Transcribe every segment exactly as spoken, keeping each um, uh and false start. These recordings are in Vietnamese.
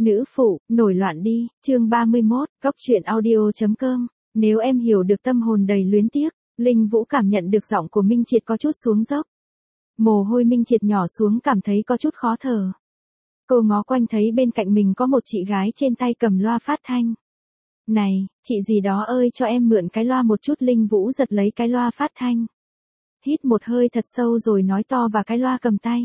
Nữ phụ, nổi loạn đi, chương ba mươi mốt, góc truyện audio chấm com. Nếu em hiểu được tâm hồn đầy luyến tiếc, Linh Vũ cảm nhận được giọng của Minh Triệt có chút xuống dốc. Mồ hôi Minh Triệt nhỏ xuống cảm thấy có chút khó thở. Cô ngó quanh thấy bên cạnh mình có một chị gái trên tay cầm loa phát thanh. Này, chị gì đó ơi cho em mượn cái loa một chút. Linh Vũ giật lấy cái loa phát thanh. Hít một hơi thật sâu rồi nói to vào cái loa cầm tay.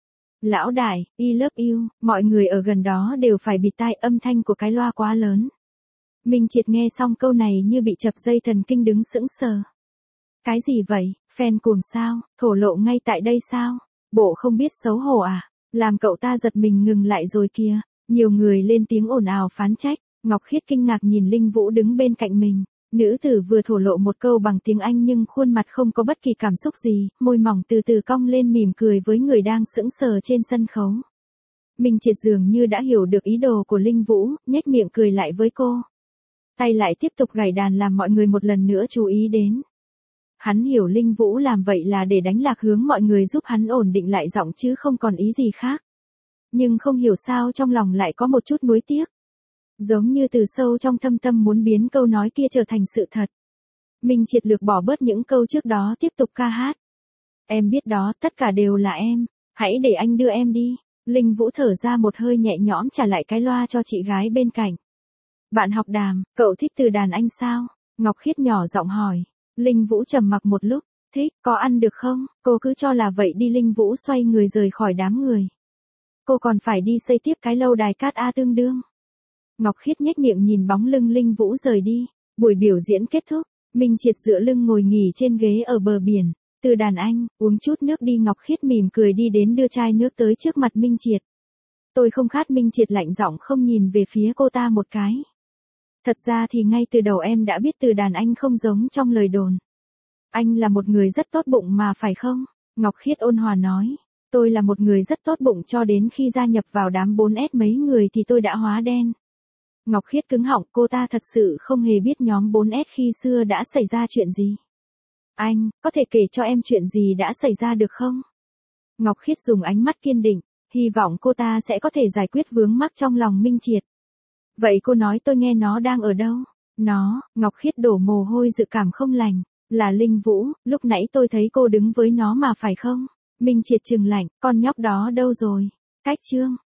Lão đại, I love you, mọi người ở gần đó đều phải bịt tai, âm thanh của cái loa quá lớn. Minh Triệt nghe xong câu này như bị chập dây thần kinh đứng sững sờ. Cái gì vậy, fan cuồng sao, thổ lộ ngay tại đây sao, bộ không biết xấu hổ à, làm cậu ta giật mình ngừng lại rồi kìa. Nhiều người lên tiếng ồn ào phán trách. Ngọc Khiết kinh ngạc nhìn Linh Vũ đứng bên cạnh mình. Nữ tử vừa thổ lộ một câu bằng tiếng Anh nhưng khuôn mặt không có bất kỳ cảm xúc gì, môi mỏng từ từ cong lên mỉm cười với người đang sững sờ trên sân khấu. Minh Triệt dường như đã hiểu được ý đồ của Linh Vũ, nhếch miệng cười lại với cô. Tay lại tiếp tục gảy đàn làm mọi người một lần nữa chú ý đến. Hắn hiểu Linh Vũ làm vậy là để đánh lạc hướng mọi người, giúp hắn ổn định lại giọng chứ không còn ý gì khác. Nhưng không hiểu sao trong lòng lại có một chút nuối tiếc. Giống như từ sâu trong thâm tâm muốn biến câu nói kia trở thành sự thật. Minh Triệt lược bỏ bớt những câu trước đó tiếp tục ca hát. Em biết đó, tất cả đều là em. Hãy để anh đưa em đi. Linh Vũ thở ra một hơi nhẹ nhõm trả lại cái loa cho chị gái bên cạnh. Bạn học đàm, cậu thích từ đàn anh sao? Ngọc Khiết nhỏ giọng hỏi. Linh Vũ trầm mặc một lúc. Thích, có ăn được không? Cô cứ cho là vậy đi. Linh Vũ xoay người rời khỏi đám người. Cô còn phải đi xây tiếp cái lâu đài cát A tương đương. Ngọc Khiết nhếch miệng nhìn bóng lưng Linh Vũ rời đi. Buổi biểu diễn kết thúc, Minh Triệt dựa lưng ngồi nghỉ trên ghế ở bờ biển. Từ đàn anh, uống chút nước đi. Ngọc Khiết mỉm cười đi đến đưa chai nước tới trước mặt Minh Triệt. Tôi không khát. Minh Triệt lạnh giọng không nhìn về phía cô ta một cái. Thật ra thì ngay từ đầu em đã biết Từ đàn anh không giống trong lời đồn. Anh là một người rất tốt bụng mà phải không? Ngọc Khiết ôn hòa nói. Tôi là một người rất tốt bụng cho đến khi gia nhập vào đám bốn S mấy người thì tôi đã hóa đen. Ngọc Khiết cứng họng, cô ta thật sự không hề biết nhóm bốn S khi xưa đã xảy ra chuyện gì. Anh, có thể kể cho em chuyện gì đã xảy ra được không? Ngọc Khiết dùng ánh mắt kiên định, hy vọng cô ta sẽ có thể giải quyết vướng mắc trong lòng Minh Triệt. Vậy cô nói tôi nghe, nó đang ở đâu? Nó, Ngọc Khiết đổ mồ hôi dự cảm không lành, là Linh Vũ, lúc nãy tôi thấy cô đứng với nó mà phải không? Minh Triệt trừng lạnh, con nhóc đó đâu rồi? Cách chương